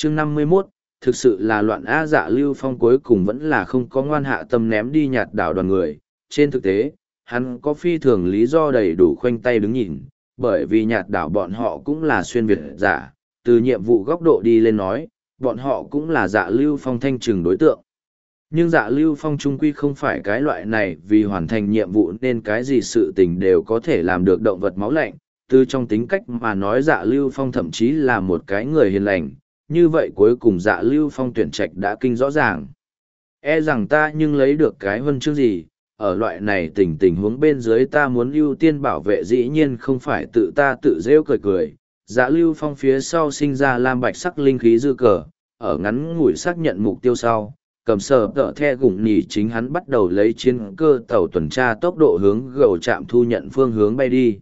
chương 51, thực sự là loạn á. Dạ Lưu Phong cuối cùng vẫn là không có ngoan hạ tâm ném đi nhạt đảo đoàn người. Trên thực tế, hắn có phi thường lý do đầy đủ khoanh tay đứng nhìn, bởi vì nhạt đảo bọn họ cũng là xuyên Việt giả, từ nhiệm vụ góc độ đi lên nói, bọn họ cũng là Dạ Lưu Phong thanh trừng đối tượng. Nhưng Dạ Lưu Phong trung quy không phải cái loại này vì hoàn thành nhiệm vụ nên cái gì sự tình đều có thể làm được động vật máu lạnh. Từ trong tính cách mà nói Dạ Lưu Phong thậm chí là một cái người hiền lành, như vậy cuối cùng Dạ Lưu Phong tuyển trạch đã kinh rõ ràng. E rằng ta nhưng lấy được cái huân chương gì, ở loại này tình huống bên dưới ta muốn ưu tiên bảo vệ dĩ nhiên không phải tự ta tự rêu cười cười. Dạ Lưu Phong phía sau sinh ra lam bạch sắc linh khí dư cờ, ở ngắn ngủi xác nhận mục tiêu sau, cầm sờ tợ the gủng nhỉ chính hắn bắt đầu lấy chiến cơ tàu tuần tra tốc độ hướng gầu trạm thu nhận phương hướng bay đi.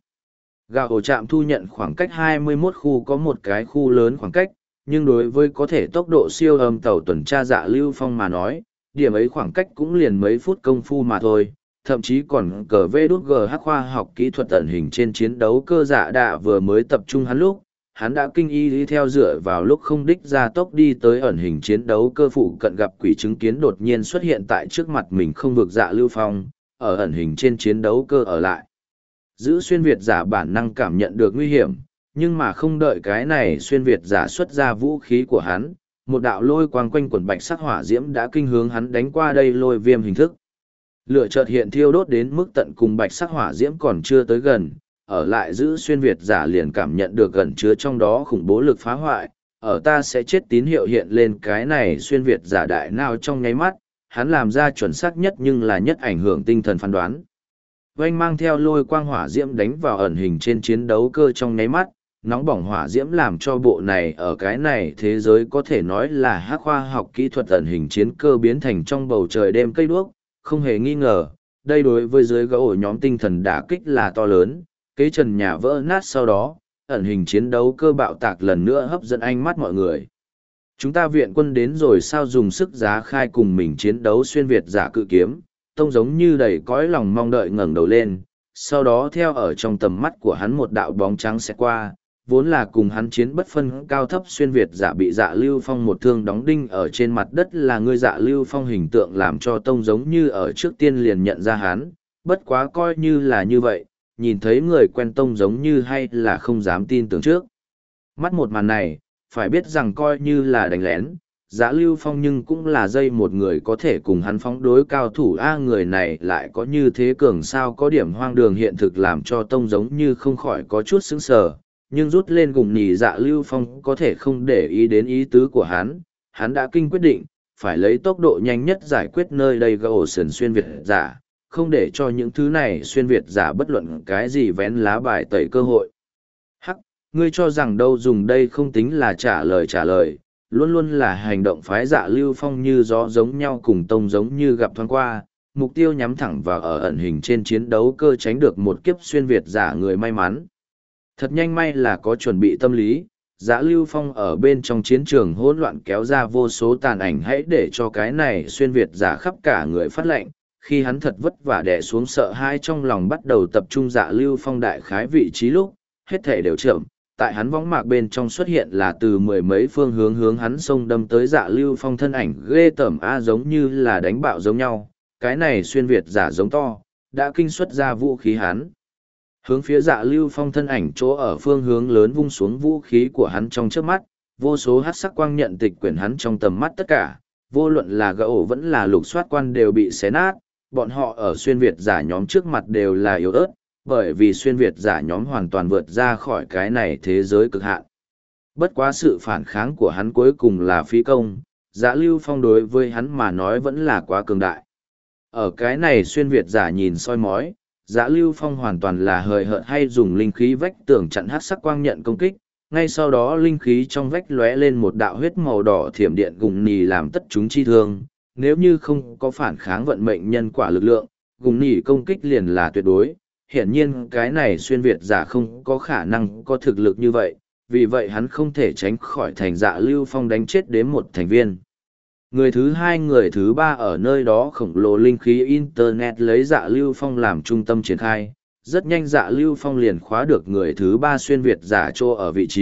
Gầu trạm thu nhận khoảng cách 21 khu có một cái khu lớn khoảng cách, nhưng đối với có thể tốc độ siêu âm tàu tuần tra Dạ Lưu Phong mà nói, điểm ấy khoảng cách cũng liền mấy phút công phu mà thôi, thậm chí còn cờ vê đút GH khoa học kỹ thuật ẩn hình trên chiến đấu cơ dạ đạ vừa mới tập trung hắn lúc, hắn đã kinh y đi theo dựa vào lúc không đích ra tốc đi tới ẩn hình chiến đấu cơ phụ cận gặp quỷ chứng kiến đột nhiên xuất hiện tại trước mặt mình không vực Dạ Lưu Phong, ở ẩn hình trên chiến đấu cơ ở lại. Giữ xuyên Việt giả bản năng cảm nhận được nguy hiểm, nhưng mà không đợi cái này xuyên Việt giả xuất ra vũ khí của hắn, một đạo lôi quang quanh quần bạch sắc hỏa diễm đã kinh hướng hắn đánh qua đây lôi viêm hình thức. Lửa chợt hiện thiêu đốt đến mức tận cùng bạch sắc hỏa diễm còn chưa tới gần, ở lại giữ xuyên Việt giả liền cảm nhận được gần chứa trong đó khủng bố lực phá hoại, ở ta sẽ chết tín hiệu hiện lên cái này xuyên Việt giả đại nào trong nháy mắt, hắn làm ra chuẩn xác nhất nhưng là nhất ảnh hưởng tinh thần phán đoán. Oanh mang theo lôi quang hỏa diễm đánh vào ẩn hình trên chiến đấu cơ trong nháy mắt, nóng bỏng hỏa diễm làm cho bộ này ở cái này thế giới có thể nói là hắc khoa học kỹ thuật ẩn hình chiến cơ biến thành trong bầu trời đêm cây đuốc, không hề nghi ngờ, đây đối với dưới gỗ nhóm tinh thần đả kích là to lớn, kế trần nhà vỡ nát sau đó, ẩn hình chiến đấu cơ bạo tạc lần nữa hấp dẫn ánh mắt mọi người. Chúng ta viện quân đến rồi sao dùng sức giá khai cùng mình chiến đấu xuyên Việt giả cự kiếm, tông giống như đầy cõi lòng mong đợi ngẩng đầu lên, sau đó theo ở trong tầm mắt của hắn một đạo bóng trắng sẽ qua, vốn là cùng hắn chiến bất phân cao thấp xuyên Việt giả bị Dạ Lưu Phong một thương đóng đinh ở trên mặt đất là người Dạ Lưu Phong hình tượng làm cho tông giống như ở trước tiên liền nhận ra hắn, bất quá coi như là như vậy, nhìn thấy người quen tông giống như hay là không dám tin tưởng trước. Mắt một màn này, phải biết rằng coi như là đánh lén, Dạ Lưu Phong nhưng cũng là dây một người có thể cùng hắn phóng đối cao thủ người này lại có như thế cường sao có điểm hoang đường hiện thực làm cho tông giống như không khỏi có chút sững sờ, nhưng rút lên gùng nhì Dạ Lưu Phong có thể không để ý đến ý tứ của hắn đã kinh quyết định, phải lấy tốc độ nhanh nhất giải quyết nơi đây gỗ sườn xuyên Việt giả, không để cho những thứ này xuyên Việt giả bất luận cái gì vén lá bài tẩy cơ hội. Hắc, ngươi cho rằng đâu dùng đây không tính là trả lời, luôn luôn là hành động phái Dạ Lưu Phong như gió giống nhau cùng tông giống như gặp thoáng qua, mục tiêu nhắm thẳng vào ở ẩn hình trên chiến đấu cơ tránh được một kiếp xuyên Việt giả người may mắn. Thật nhanh may là có chuẩn bị tâm lý, Dạ Lưu Phong ở bên trong chiến trường hỗn loạn kéo ra vô số tàn ảnh hãy để cho cái này xuyên Việt giả khắp cả người phát lệnh, khi hắn thật vất vả đè xuống sợ hãi trong lòng bắt đầu tập trung Dạ Lưu Phong đại khái vị trí lúc, hết thể đều chậm, tại hắn võng mạc bên trong xuất hiện là từ mười mấy phương hướng hắn xông đâm tới Dạ Lưu Phong thân ảnh ghê tởm giống như là đánh bạo giống nhau, cái này xuyên Việt giả giống to, đã kinh xuất ra vũ khí hắn. Hướng phía Dạ Lưu Phong thân ảnh chỗ ở phương hướng lớn vung xuống vũ khí của hắn trong trước mắt, vô số hắc sắc quang nhận tịch quyển hắn trong tầm mắt tất cả, vô luận là gỗ vẫn là lục soát quan đều bị xé nát, bọn họ ở xuyên Việt giả nhóm trước mặt đều là yếu ớt, bởi vì xuyên Việt giả nhóm hoàn toàn vượt ra khỏi cái này thế giới cực hạn. Bất quá sự phản kháng của hắn cuối cùng là phí công, Dạ Lưu Phong đối với hắn mà nói vẫn là quá cường đại. Ở cái này xuyên Việt giả nhìn soi mói, Dạ Lưu Phong hoàn toàn là hời hợt hay dùng linh khí vách tường chặn hắc sắc quang nhận công kích, ngay sau đó linh khí trong vách lóe lên một đạo huyết màu đỏ thiểm điện gùng nì làm tất chúng chi thương, nếu như không có phản kháng vận mệnh nhân quả lực lượng, gùng nì công kích liền là tuyệt đối, hiển nhiên cái này xuyên Việt giả không có khả năng có thực lực như vậy, vì vậy hắn không thể tránh khỏi thành Dạ Lưu Phong đánh chết đến một thành viên. Người thứ hai người thứ ba ở nơi đó khổng lồ linh khí Internet lấy Dạ Lưu Phong làm trung tâm triển khai. Rất nhanh Dạ Lưu Phong liền khóa được người thứ ba xuyên Việt giả chỗ ở vị trí,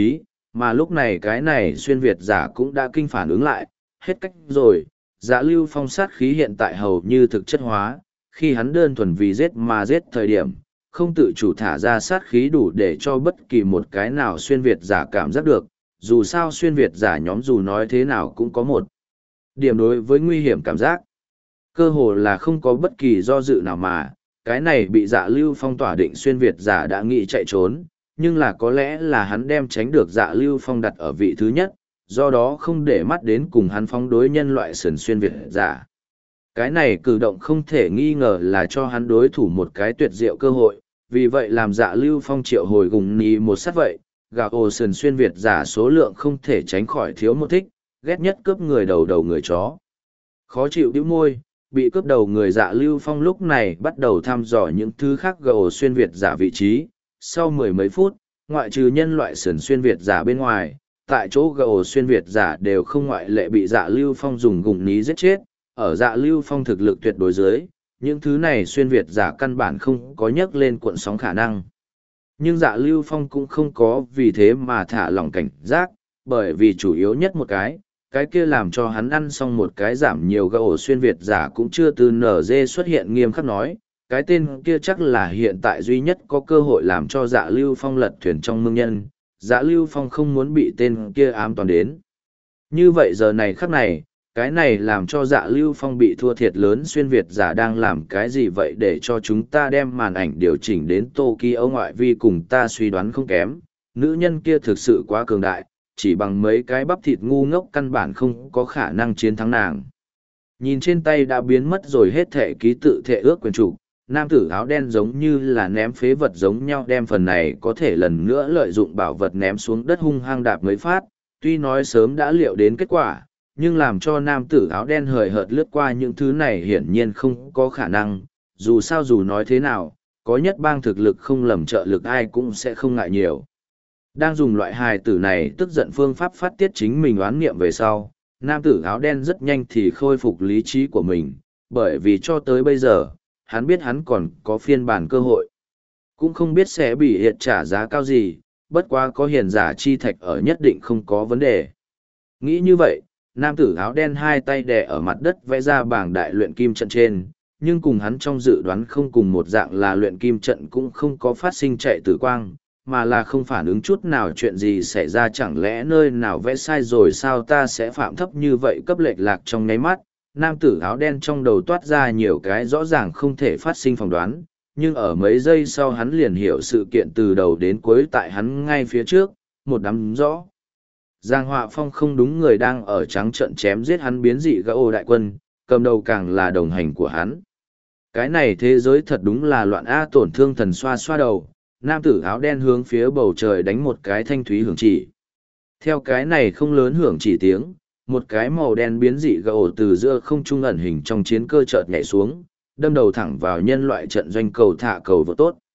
mà lúc này cái này xuyên Việt giả cũng đã kinh phản ứng lại, hết cách rồi, Dạ Lưu Phong sát khí hiện tại hầu như thực chất hóa, khi hắn đơn thuần vì giết mà giết thời điểm, không tự chủ thả ra sát khí đủ để cho bất kỳ một cái nào xuyên Việt giả cảm giác được, dù sao xuyên Việt giả nhóm dù nói thế nào cũng có một điểm đối với nguy hiểm cảm giác. Cơ hồ là không có bất kỳ do dự nào mà, cái này bị Dạ Lưu Phong tỏa định xuyên Việt giả đã nghĩ chạy trốn, nhưng là có lẽ là hắn đem tránh được Dạ Lưu Phong đặt ở vị thứ nhất, do đó không để mắt đến cùng hắn phóng đối nhân loại sườn xuyên Việt giả. Cái này cử động không thể nghi ngờ là cho hắn đối thủ một cái tuyệt diệu cơ hội, vì vậy làm Dạ Lưu Phong triệu hồi gùng nì một sát vậy, gà ồ sườn xuyên Việt giả số lượng không thể tránh khỏi thiếu một thích, ghét nhất cướp người đầu đầu người chó. Khó chịu bĩu môi, bị cướp đầu người Dạ Lưu Phong lúc này bắt đầu thăm dò những thứ khác gà ồ xuyên Việt giả vị trí, sau mười mấy phút, ngoại trừ nhân loại sườn xuyên Việt giả bên ngoài, tại chỗ gà ồ xuyên Việt giả đều không ngoại lệ bị Dạ Lưu Phong dùng gùng ní giết chết, ở Dạ Lưu Phong thực lực tuyệt đối dưới, những thứ này xuyên Việt giả căn bản không có nhấc lên cuộn sóng khả năng. Nhưng Dạ Lưu Phong cũng không có vì thế mà thả lỏng cảnh giác, bởi vì chủ yếu nhất một cái kia làm cho hắn ăn xong một cái giảm nhiều gà ổ xuyên Việt giả cũng chưa từ nở dê xuất hiện nghiêm khắc nói, cái tên kia chắc là hiện tại duy nhất có cơ hội làm cho Dạ Lưu Phong lật thuyền trong mương nhân, Dạ Lưu Phong không muốn bị tên kia ám toàn đến. Như vậy giờ này khắc này, cái này làm cho Dạ Lưu Phong bị thua thiệt lớn xuyên Việt giả đang làm cái gì vậy để cho chúng ta đem màn ảnh điều chỉnh đến Tokyo ngoại vi cùng ta suy đoán không kém, nữ nhân kia thực sự quá cường đại, chỉ bằng mấy cái bắp thịt ngu ngốc căn bản không có khả năng chiến thắng nàng. Nhìn trên tay đã biến mất rồi hết thẻ ký tự thệ ước quyền chủ, nam tử áo đen giống như là ném phế vật giống nhau đem phần này có thể lần nữa lợi dụng bảo vật ném xuống đất hung hăng đạp mấy phát, tuy nói sớm đã liệu đến kết quả, nhưng làm cho nam tử áo đen hời hợt lướt qua những thứ này hiển nhiên không có khả năng, dù sao dù nói thế nào, có nhất bang thực lực không lầm trợ lực ai cũng sẽ không ngại nhiều. Đang dùng loại hài tử này tức giận phương pháp phát tiết chính mình oán niệm về sau, nam tử áo đen rất nhanh thì khôi phục lý trí của mình, bởi vì cho tới bây giờ, hắn biết hắn còn có phiên bản cơ hội. Cũng không biết sẽ bị hiện trả giá cao gì, bất quá có hiền giả chi thạch ở nhất định không có vấn đề. Nghĩ như vậy, nam tử áo đen hai tay đè ở mặt đất vẽ ra bảng đại luyện kim trận trên, nhưng cùng hắn trong dự đoán không cùng một dạng là luyện kim trận cũng không có phát sinh chạy tử quang, mà là không phản ứng chút nào chuyện gì xảy ra chẳng lẽ nơi nào vẽ sai rồi sao ta sẽ phạm thấp như vậy cấp lệch lạc trong nháy mắt. Nam tử áo đen trong đầu toát ra nhiều cái rõ ràng không thể phát sinh phỏng đoán, nhưng ở mấy giây sau hắn liền hiểu sự kiện từ đầu đến cuối tại hắn ngay phía trước, một đám rõ. Giang Họa Phong không đúng người đang ở trắng trận chém giết hắn biến dị gã ô đại quân, cầm đầu càng là đồng hành của hắn. Cái này thế giới thật đúng là loạn a tổn thương thần xoa xoa đầu, nam tử áo đen hướng phía bầu trời đánh một cái thanh thúy hưởng chỉ. Theo cái này không lớn hưởng chỉ tiếng, một cái màu đen biến dị gã ổ từ giữa không trung ẩn hình trong chiến cơ chợt nhảy xuống, đâm đầu thẳng vào nhân loại trận doanh cầu thả cầu vô tốt.